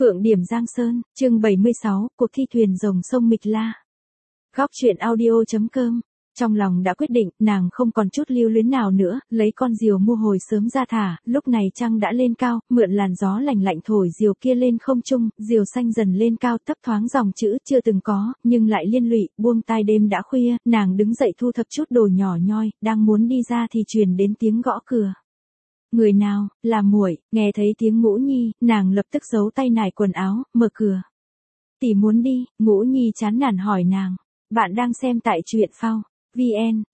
Phượng Điểm Giang Sơn, chương 76, cuộc thi thuyền rồng sông Mịch La. Góc truyện audio.com. Trong lòng đã quyết định, nàng không còn chút lưu luyến nào nữa, lấy con diều mua hồi sớm ra thả, lúc này trăng đã lên cao, mượn làn gió lành lạnh thổi diều kia lên không trung, diều xanh dần lên cao thấp thoáng dòng chữ chưa từng có, nhưng lại liên lụy, buông tai đêm đã khuya, nàng đứng dậy thu thập chút đồ nhỏ nhoi, đang muốn đi ra thì truyền đến tiếng gõ cửa. Người nào, là muội, nghe thấy tiếng Ngũ Nhi, nàng lập tức giấu tay nải quần áo, mở cửa. Tỷ muốn đi, Ngũ Nhi chán nản hỏi nàng. Bạn đang xem tại truyện phao. VN,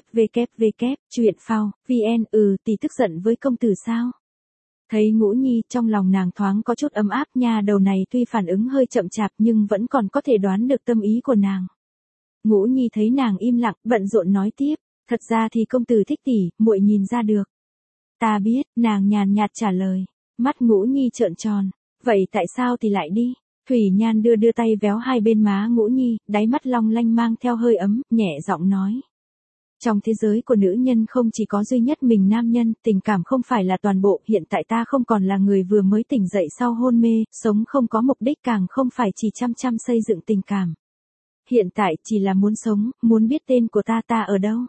www, truyện phao, VN, tỷ tức giận với công tử sao? Thấy Ngũ Nhi, trong lòng nàng thoáng có chút ấm áp, nha đầu này tuy phản ứng hơi chậm chạp nhưng vẫn còn có thể đoán được tâm ý của nàng. Ngũ Nhi thấy nàng im lặng, bận rộn nói tiếp, thật ra thì công tử thích tỷ, muội nhìn ra được. Ta biết, nàng nhàn nhạt trả lời. Mắt Ngũ Nhi trợn tròn. Vậy tại sao thì lại đi? Thủy Nhan đưa tay véo hai bên má Ngũ Nhi, đáy mắt long lanh mang theo hơi ấm, nhẹ giọng nói. Trong thế giới của nữ nhân không chỉ có duy nhất mình nam nhân, tình cảm không phải là toàn bộ, hiện tại ta không còn là người vừa mới tỉnh dậy sau hôn mê, sống không có mục đích càng không phải chỉ chăm xây dựng tình cảm. Hiện tại chỉ là muốn sống, muốn biết tên của ta ở đâu.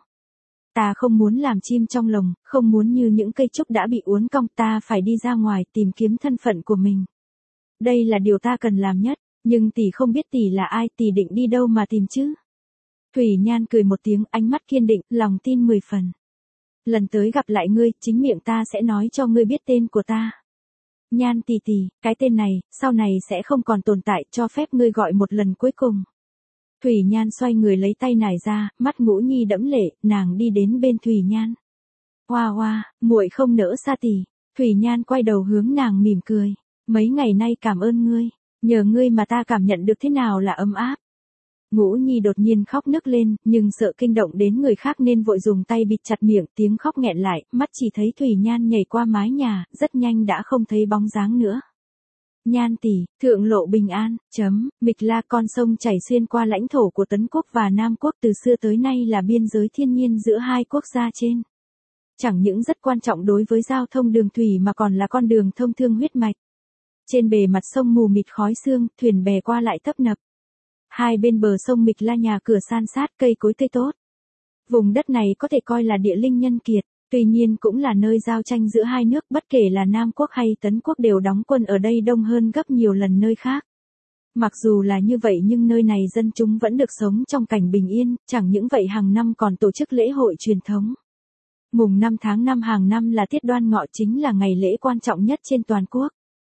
Ta không muốn làm chim trong lồng, không muốn như những cây trúc đã bị uốn cong, ta phải đi ra ngoài tìm kiếm thân phận của mình. Đây là điều ta cần làm nhất, nhưng tỷ không biết tỷ là ai, tỷ định đi đâu mà tìm chứ? Thủy Nhan cười một tiếng, ánh mắt kiên định, lòng tin 10 phần. Lần tới gặp lại ngươi, chính miệng ta sẽ nói cho ngươi biết tên của ta. Nhan tỷ tỷ, cái tên này, sau này sẽ không còn tồn tại, cho phép ngươi gọi một lần cuối cùng. Thủy Nhan xoay người lấy tay nải ra, mắt Ngũ Nhi đẫm lệ, nàng đi đến bên Thủy Nhan. Hoa hoa, muội không nỡ xa tỷ. Thủy Nhan quay đầu hướng nàng mỉm cười. Mấy ngày nay cảm ơn ngươi, nhờ ngươi mà ta cảm nhận được thế nào là ấm áp. Ngũ Nhi đột nhiên khóc nức lên, nhưng sợ kinh động đến người khác nên vội dùng tay bịt chặt miệng, tiếng khóc nghẹn lại, mắt chỉ thấy Thủy Nhan nhảy qua mái nhà, rất nhanh đã không thấy bóng dáng nữa. Nhan tỷ, thượng lộ bình an, Mịch La, con sông chảy xuyên qua lãnh thổ của Tấn Quốc và Nam Quốc, từ xưa tới nay là biên giới thiên nhiên giữa hai quốc gia trên. Chẳng những rất quan trọng đối với giao thông đường thủy mà còn là con đường thông thương huyết mạch. Trên bề mặt sông mù mịt khói sương, thuyền bè qua lại tấp nập. Hai bên bờ sông Mịch La nhà cửa san sát, cây cối tươi tốt. Vùng đất này có thể coi là địa linh nhân kiệt, tuy nhiên cũng là nơi giao tranh giữa hai nước, bất kể là Nam Quốc hay Tấn Quốc đều đóng quân ở đây đông hơn gấp nhiều lần nơi khác. Mặc dù là như vậy nhưng nơi này dân chúng vẫn được sống trong cảnh bình yên, chẳng những vậy hàng năm còn tổ chức lễ hội truyền thống. Mùng 5 tháng 5 hàng năm là tiết Đoan Ngọ, chính là ngày lễ quan trọng nhất trên toàn quốc.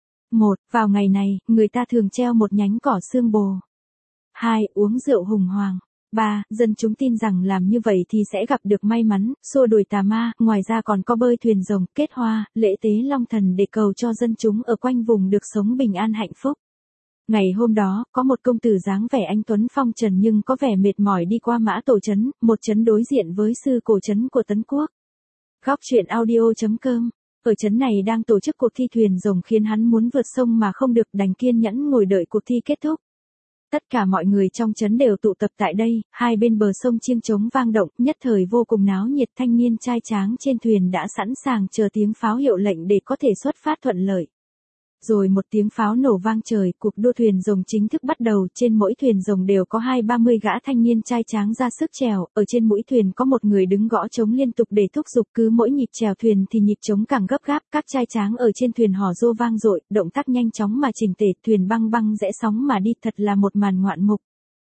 1. Vào ngày này, người ta thường treo một nhánh cỏ xương bồ. 2. Uống rượu hùng hoàng. 3. Dân chúng tin rằng làm như vậy thì sẽ gặp được may mắn, xua đuổi tà ma, ngoài ra còn có bơi thuyền rồng, kết hoa, lễ tế long thần để cầu cho dân chúng ở quanh vùng được sống bình an hạnh phúc. Ngày hôm đó, có một công tử dáng vẻ anh tuấn phong trần nhưng có vẻ mệt mỏi đi qua Mã Tổ trấn, một trấn đối diện với sư cổ trấn của Tấn Quốc. Góc truyện audio.com. Ở trấn này đang tổ chức cuộc thi thuyền rồng khiến hắn muốn vượt sông mà không được, đành kiên nhẫn ngồi đợi cuộc thi kết thúc. Tất cả mọi người trong trấn đều tụ tập tại đây, hai bên bờ sông chiêng trống vang động, nhất thời vô cùng náo nhiệt, thanh niên trai tráng trên thuyền đã sẵn sàng chờ tiếng pháo hiệu lệnh để có thể xuất phát thuận lợi. Rồi một tiếng pháo nổ vang trời, cuộc đua thuyền rồng chính thức bắt đầu, trên mỗi thuyền rồng đều có 20-30 gã thanh niên trai tráng ra sức chèo, ở trên mũi thuyền có một người đứng gõ trống liên tục để thúc giục, cứ mỗi nhịp chèo thuyền thì nhịp trống càng gấp gáp, các trai tráng ở trên thuyền hò rô vang dội, động tác nhanh chóng mà chỉnh tề, thuyền băng rẽ sóng mà đi, thật là một màn ngoạn mục.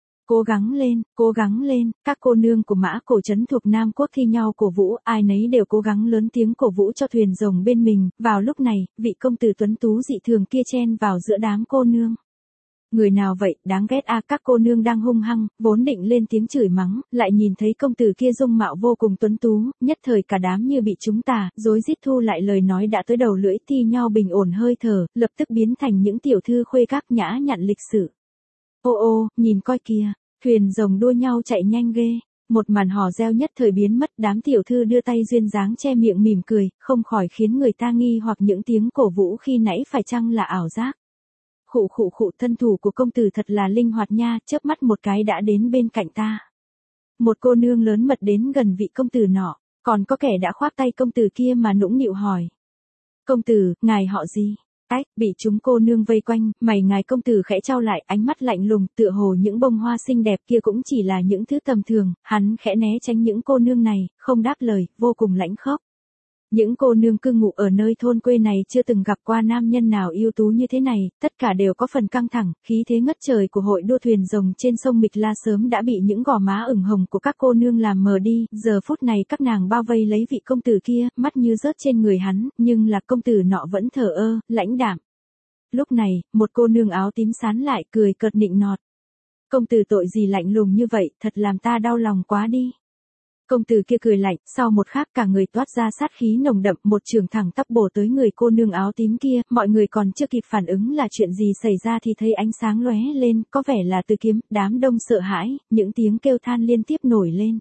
Cố gắng lên, các cô nương của Mã Cổ trấn thuộc Nam Quốc thi nhau cổ vũ, ai nấy đều cố gắng lớn tiếng cổ vũ cho thuyền rồng bên mình. Vào lúc này, vị công tử tuấn tú dị thường kia chen vào giữa đám cô nương. Người nào vậy, đáng ghét a, các cô nương đang hung hăng, vốn định lên tiếng chửi mắng, lại nhìn thấy công tử kia dung mạo vô cùng tuấn tú, nhất thời cả đám như bị trúng tà, rối rít thu lại lời nói đã tới đầu lưỡi, thi nhau bình ổn hơi thở, lập tức biến thành những tiểu thư khuê các nhã nhặn lịch sự. Ô, nhìn coi kìa. Thuyền rồng đua nhau chạy nhanh ghê, một màn hò reo nhất thời biến mất, đám tiểu thư đưa tay duyên dáng che miệng mỉm cười, không khỏi khiến người ta nghi hoặc những tiếng cổ vũ khi nãy phải chăng là ảo giác. Khụ, thân thủ của công tử thật là linh hoạt nha, chớp mắt một cái đã đến bên cạnh ta. Một cô nương lớn mật đến gần vị công tử nọ, còn có kẻ đã khoác tay công tử kia mà nũng nịu hỏi. Công tử, ngài họ gì? Ách, bị chúng cô nương vây quanh, mày ngài công tử khẽ trao lại, ánh mắt lạnh lùng, tựa hồ những bông hoa xinh đẹp kia cũng chỉ là những thứ tầm thường, hắn khẽ né tránh những cô nương này, không đáp lời, vô cùng lãnh khốc. Những cô nương cư ngụ ở nơi thôn quê này chưa từng gặp qua nam nhân nào ưu tú như thế này, tất cả đều có phần căng thẳng, khí thế ngất trời của hội đua thuyền rồng trên sông Mịch La sớm đã bị những gò má ửng hồng của các cô nương làm mờ đi, giờ phút này các nàng bao vây lấy vị công tử kia, mắt như rớt trên người hắn, nhưng là công tử nọ vẫn thờ ơ, lãnh đạm. Lúc này, một cô nương áo tím sán lại cười cợt nịnh nọt. Công tử tội gì lạnh lùng như vậy, thật làm ta đau lòng quá đi. Công tử kia cười lạnh, sau một khắc cả người toát ra sát khí nồng đậm, một trường thẳng tắp bổ tới người cô nương áo tím kia, mọi người còn chưa kịp phản ứng là chuyện gì xảy ra thì thấy ánh sáng lóe lên, có vẻ là từ kiếm, đám đông sợ hãi, những tiếng kêu than liên tiếp nổi lên.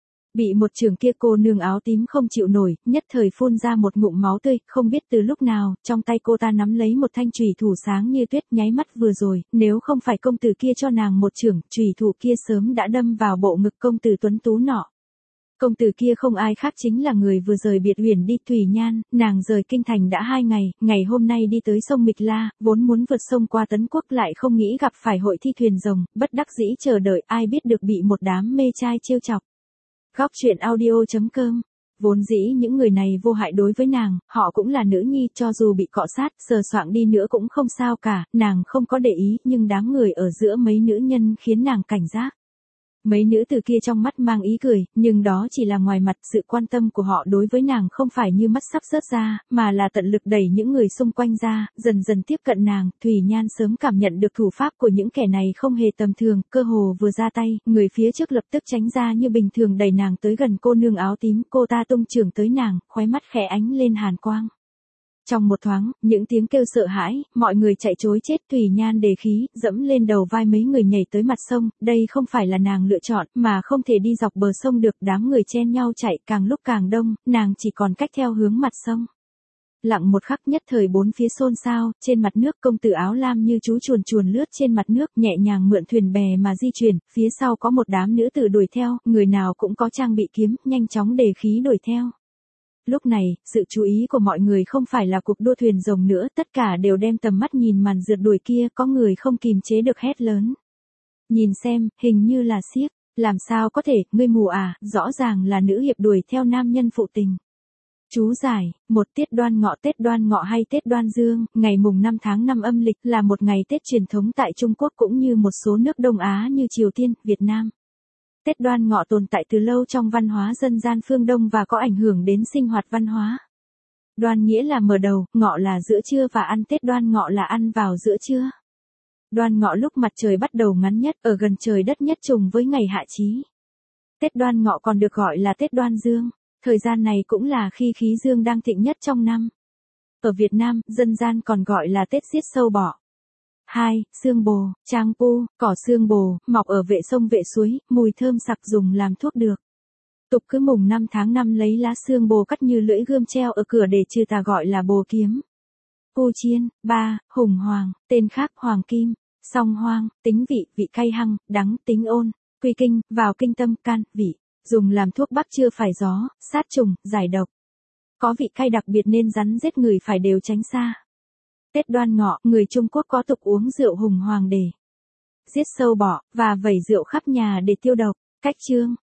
Bị một trường kia cô nương áo tím không chịu nổi, nhất thời phun ra một ngụm máu tươi, không biết từ lúc nào, trong tay cô ta nắm lấy một thanh chùy thủ sáng như tuyết, nháy mắt vừa rồi, nếu không phải công tử kia cho nàng một chưởng, chùy thủ kia sớm đã đâm vào bộ ngực công tử tuấn tú nọ. Công tử kia không ai khác chính là người vừa rời biệt uyển đi, Thủy Nhan, nàng rời kinh thành đã 2 ngày, ngày hôm nay đi tới sông Mịch La, vốn muốn vượt sông qua Tấn Quốc lại không nghĩ gặp phải hội thi thuyền rồng, bất đắc dĩ chờ đợi, ai biết được bị một đám mê trai trêu chọc. Góc truyện audio.com. Vốn dĩ những người này vô hại đối với nàng, họ cũng là nữ nhi, cho dù bị cọ sát, sờ soạng đi nữa cũng không sao cả, nàng không có để ý, nhưng đám người ở giữa mấy nữ nhân khiến nàng cảnh giác. Mấy nữ từ kia trong mắt mang ý cười, nhưng đó chỉ là ngoài mặt, sự quan tâm của họ đối với nàng không phải như mắt sắp rớt ra, mà là tận lực đẩy những người xung quanh ra, dần dần tiếp cận nàng. Thủy Nhan sớm cảm nhận được thủ pháp của những kẻ này không hề tầm thường, cơ hồ vừa ra tay, người phía trước lập tức tránh ra như bình thường đẩy nàng tới gần cô nương áo tím, cô ta tung chưởng tới nàng, khóe mắt khẽ ánh lên hàn quang. Trong một thoáng, những tiếng kêu sợ hãi, mọi người chạy trối chết, Thủy Nhan đề khí, dẫm lên đầu vai mấy người nhảy tới mặt sông, đây không phải là nàng lựa chọn, mà không thể đi dọc bờ sông được, đám người chen nhau chạy, càng lúc càng đông, nàng chỉ còn cách theo hướng mặt sông. Lặng một khắc nhất thời bốn phía xôn xao, trên mặt nước công tử áo lam như chú chuồn chuồn lướt trên mặt nước, nhẹ nhàng mượn thuyền bè mà di chuyển, phía sau có một đám nữ tử đuổi theo, người nào cũng có trang bị kiếm, nhanh chóng đề khí đuổi theo. Lúc này, sự chú ý của mọi người không phải là cuộc đua thuyền rồng nữa, tất cả đều đem tầm mắt nhìn màn rượt đuổi kia, có người không kìm chế được hét lớn. Nhìn xem, hình như là xiếc, làm sao có thể, ngươi mù à, rõ ràng là nữ hiệp đuổi theo nam nhân phụ tình. Chú giải, một Tết Đoan Ngọ hay Tết Đoan Dương, ngày mùng 5 tháng 5 âm lịch là một ngày Tết truyền thống tại Trung Quốc cũng như một số nước Đông Á như Triều Tiên, Việt Nam. Tết Đoan Ngọ tồn tại từ lâu trong văn hóa dân gian phương Đông và có ảnh hưởng đến sinh hoạt văn hóa. Đoan nghĩa là mở đầu, ngọ là giữa trưa và ăn Tết Đoan Ngọ là ăn vào giữa trưa. Đoan Ngọ lúc mặt trời bắt đầu ngắn nhất, ở gần trời đất nhất trùng với ngày hạ chí. Tết Đoan Ngọ còn được gọi là Tết Đoan Dương, thời gian này cũng là khi khí dương đang thịnh nhất trong năm. Ở Việt Nam, dân gian còn gọi là Tết giết sâu bọ. 2. Xương bồ, trang pu, cỏ xương bồ, mọc ở vệ sông vệ suối, mùi thơm sặc dùng làm thuốc được. Tục cứ mùng 5 tháng 5 lấy lá xương bồ cắt như lưỡi gươm treo ở cửa để trừ tà gọi là bồ kiếm. Pu chiên. 3. Hùng hoàng, tên khác hoàng kim, song hoang, tính vị, vị cay hăng, đắng, tính ôn, quy kinh, vào kinh tâm, can, vị, dùng làm thuốc bắc chưa phải gió, sát trùng, giải độc. Có vị cay đặc biệt nên rắn giết người phải đều tránh xa. Tết Đoan Ngọ, người Trung Quốc có tục uống rượu hùng hoàng để giết sâu bọ, và vẩy rượu khắp nhà để tiêu độc. Cách chương,